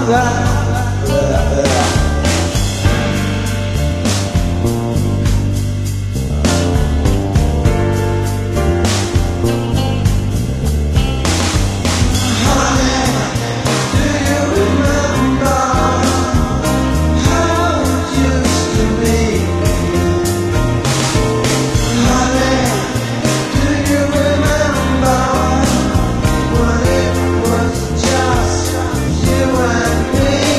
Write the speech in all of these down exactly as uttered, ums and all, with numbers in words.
What it was just you and me.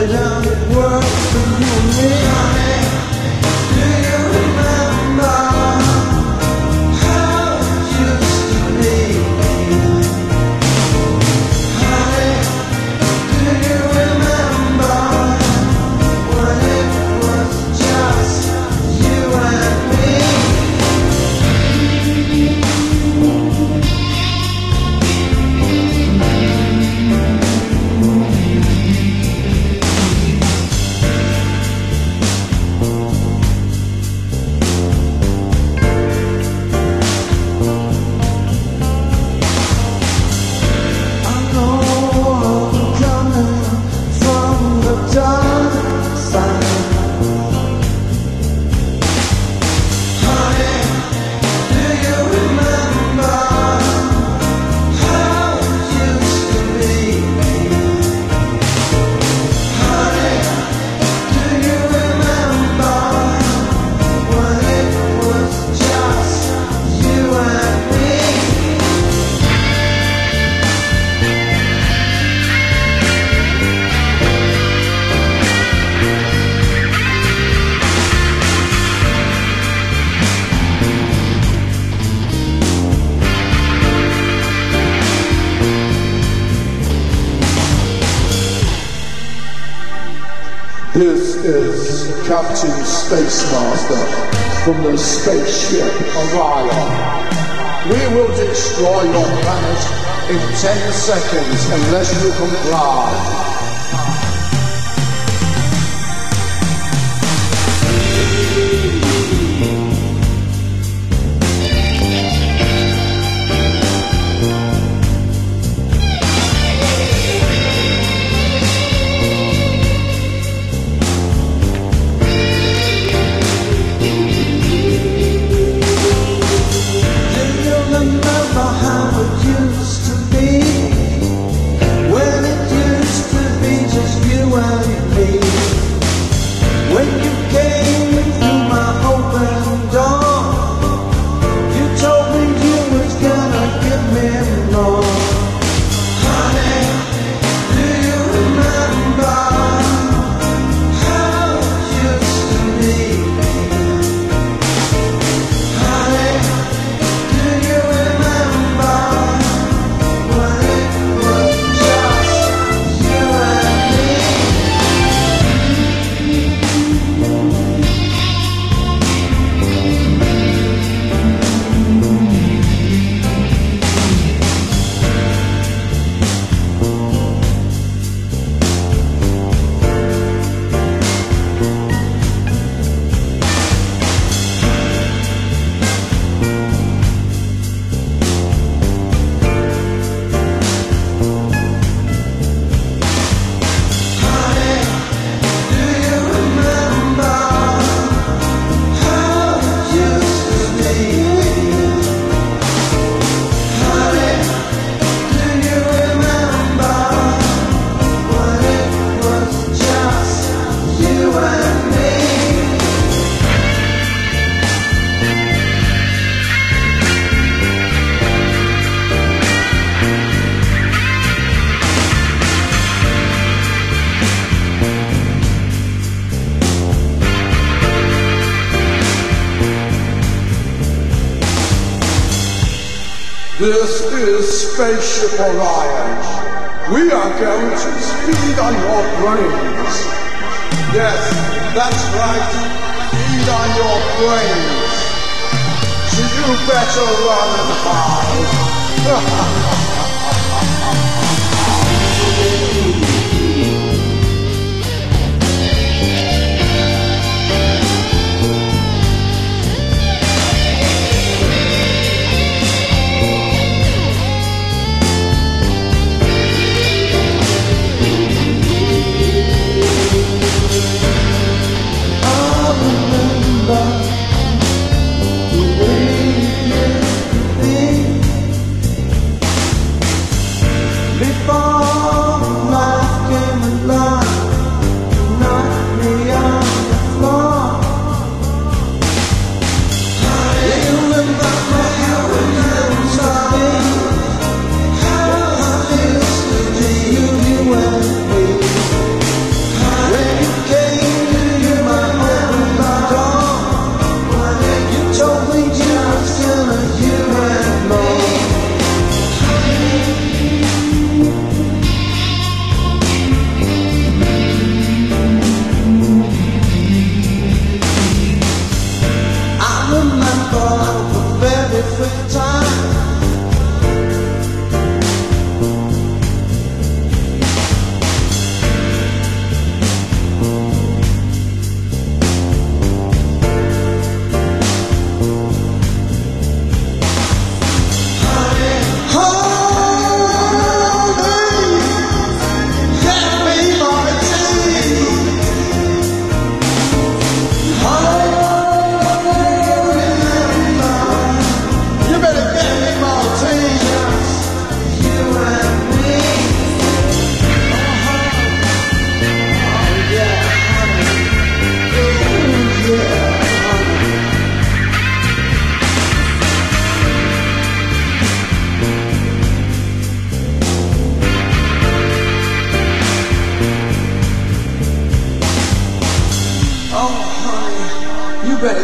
This is Captain Space Master from the spaceship Orion. We will destroy your planet in ten seconds unless you comply. This is Spaceship Orion. We are going to feed on your brains. Yes, that's right, feed on your brains. So you better run and hide.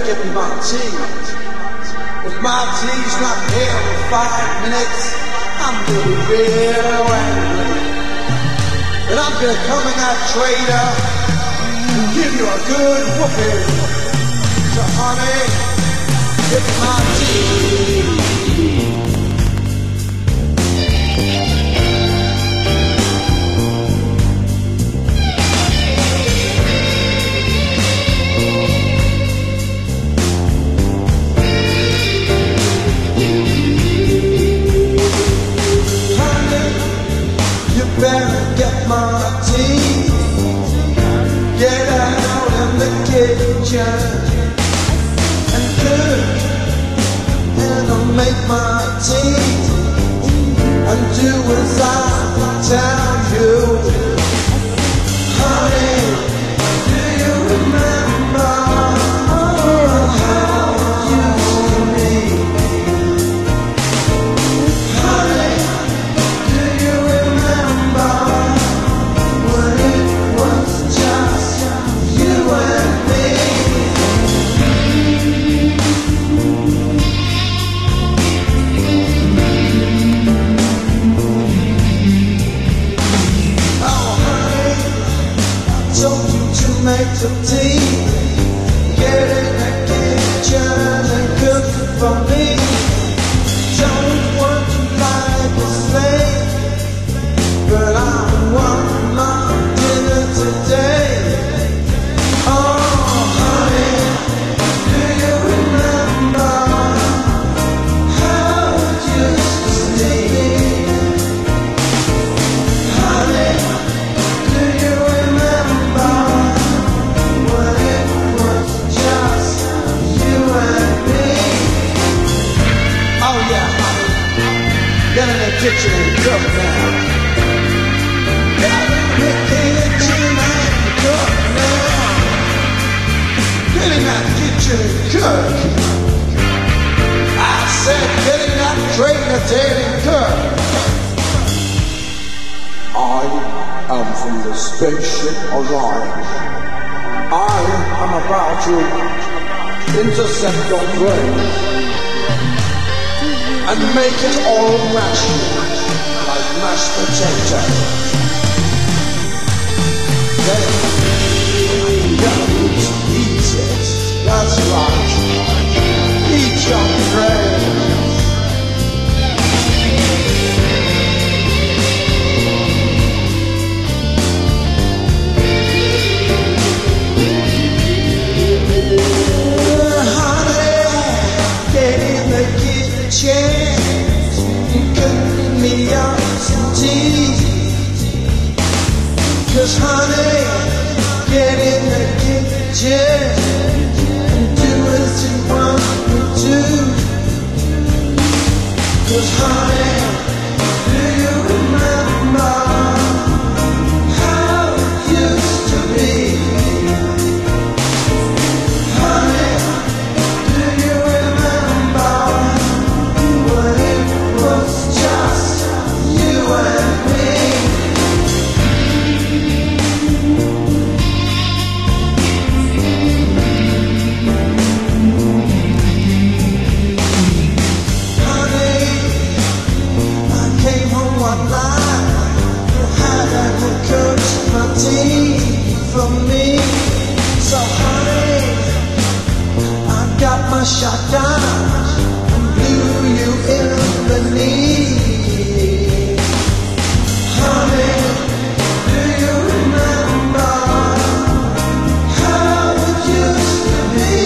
get my tea. If my tea's not here in five minutes, I'm gonna be real angry. And I'm gonna come in that trader and give you a good whooping. So honey, get my tea. Better get my tea. Get out in the kitchen and cook, and I'll make my tea and do as I tell you. Honey, do you remember how it used to be? Honey, do you remember when it was just you and me? Oh honey, I told you to make the tea. Get in the kitchen and cook for me. Don't want to like a slave, but I want my dinner today. Oh honey, do you remember how it used to be? Honey, do you remember when it was just you and me? Oh yeah, honey, get in the kitchen and cook now. Get in the kitchen and cook now. Get in that kitchen and cook. I said get in that trainer tail and cook. I am from the spaceship Orion. I am about to intercept your brain and make it all mashed like mashed potato. Then I'm going to eat it. That's right. Eat your brain. Honey, get in the kitchen and cook me up some tea. 'Cause honey, get in the kitchen and do as you want me to. 'Cause honey, do you remember how it used to be? Honey, do you remember when it was just you and me? Honey, I came home one night. You hadn't cooked my tea for me. So honey, I got my shotgun and blew you in the knee. Honey, do you remember how it used to be?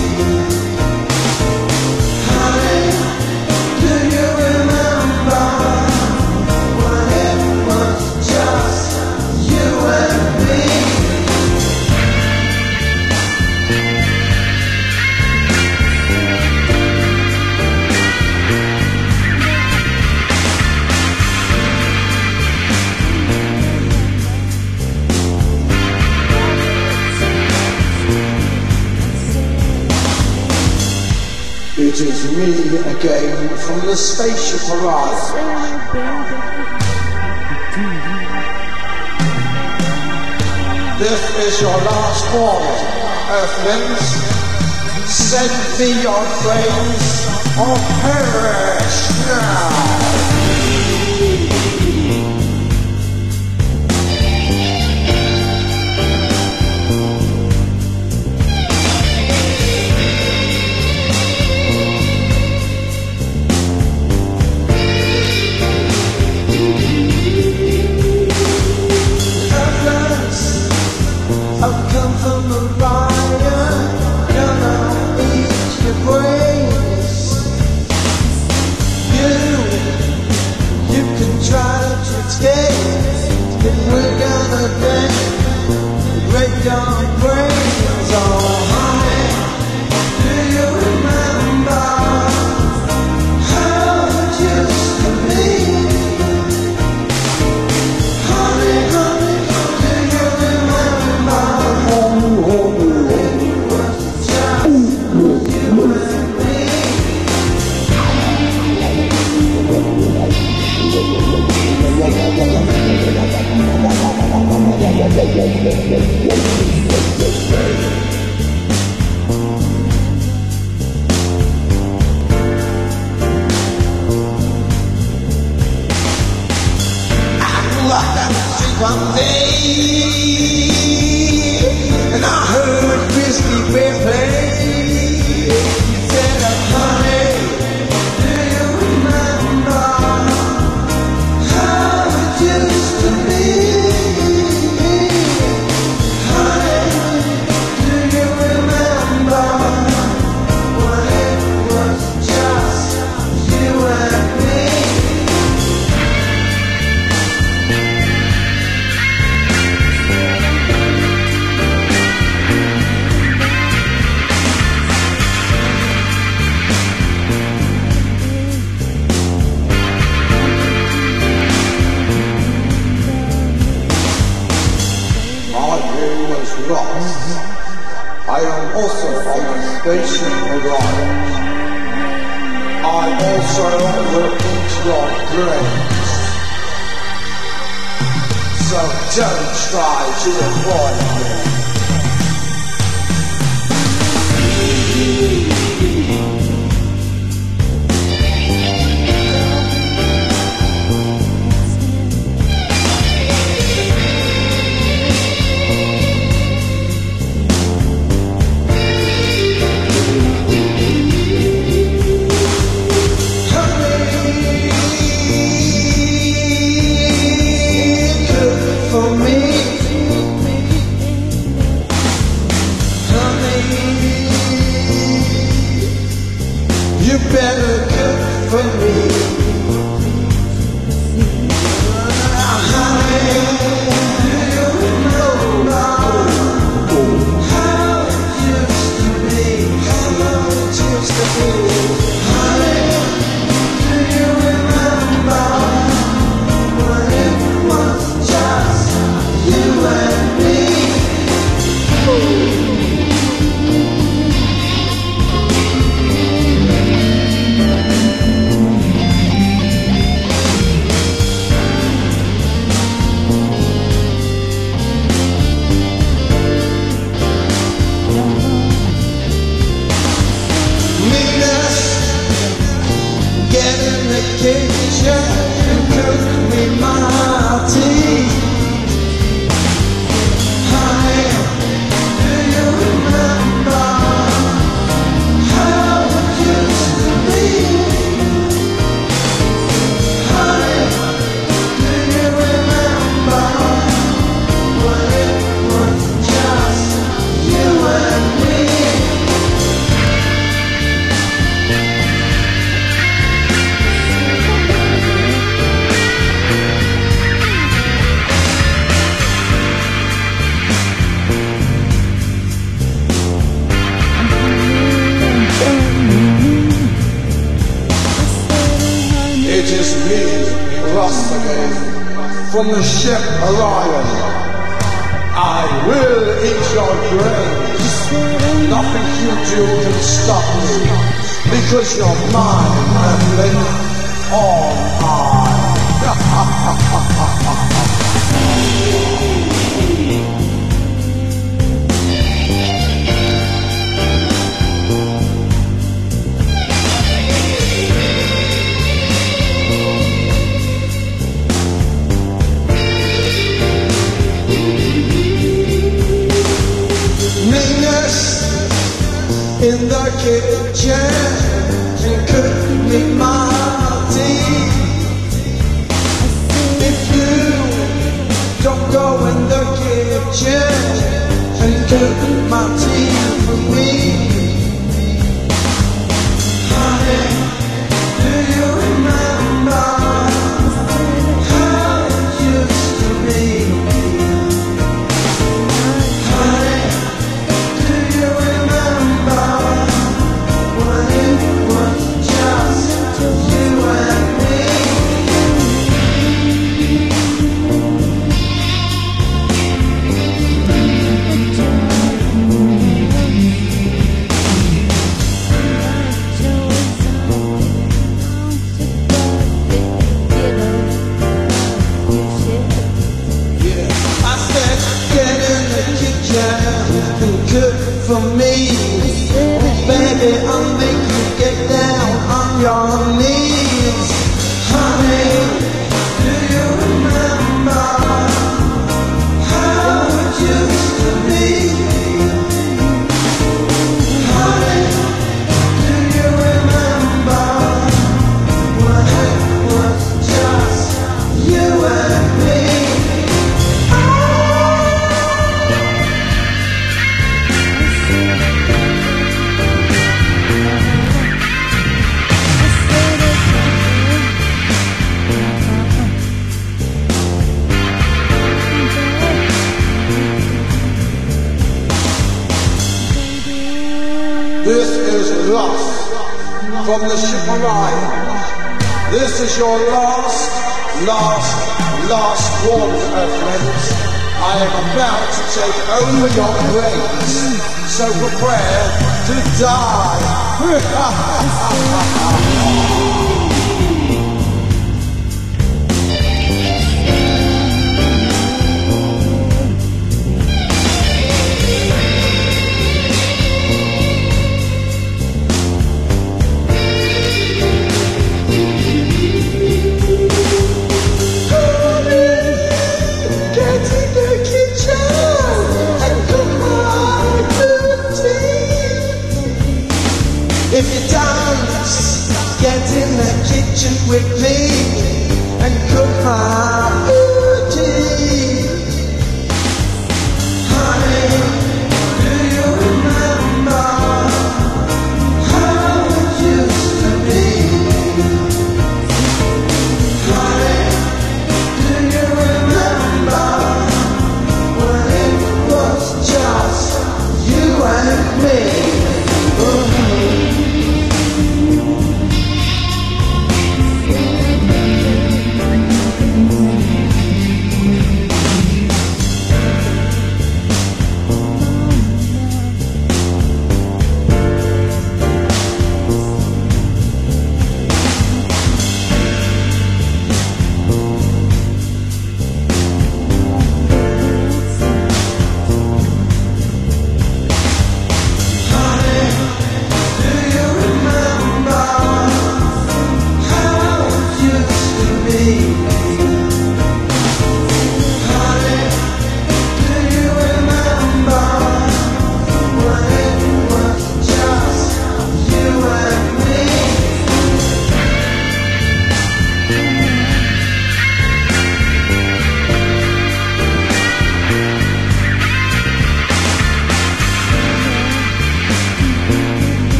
Honey, do you remember when it was just you and me? It is me again from the spaceship Orion. This is your last warning, Earthlings. Send me your friends or perish now. I've come from the fire, gonna eat your brains. You, you can try to escape, but we're gonna break, break your brains. Oh, honey, do you remember how it used to be? Honey, honey, do you remember? One day, and I heard Whiskey Bear play. He said, honey, do you remember how it used to be? Honey, do you remember when it was just you and me? Lost. I am also on the station Orion. I also will eat your brains. So don't try to avoid me. You better cook for me. Honey, do you remember how it used to be? How it used to be. Honey, do you remember when it was just you and me? Get in the kitchen and cook me my tea. Honey, do you remember how it used to be? Honey, do you remember when it was just you and me? It is me, Ross again, from the ship Orion. I will eat your brains. Nothing you do can stop me, because you're mine, Evelyn, all mine. on knees. Honey, do you remember how it used to be? Honey, do you remember when it was just you and me? This is Lust from the ship Orion. This is your last, last, last warning, Earthlings. I am about to take over your brains, so prepare to die. If you dance, get in the kitchen with me and cook my booty. Honey, do you remember how it used to be? Honey, do you remember when it was just you and me? Oh. Thank you.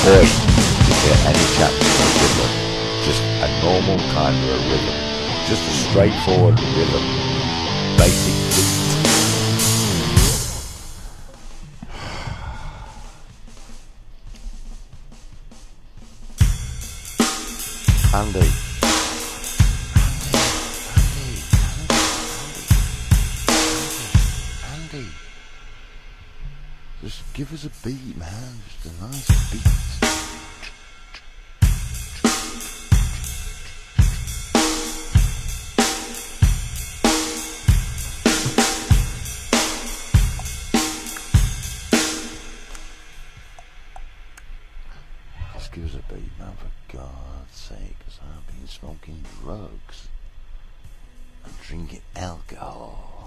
voice to get any chapter of rhythm. Just a normal kind of a rhythm. Just a straightforward rhythm. Basic beat. Andy. Andy. Andy. Andy. Andy. Just give us a beat, man. Just a nice beat. Just give us a beat, man, for God's sake, because I've been smoking drugs and drinking alcohol.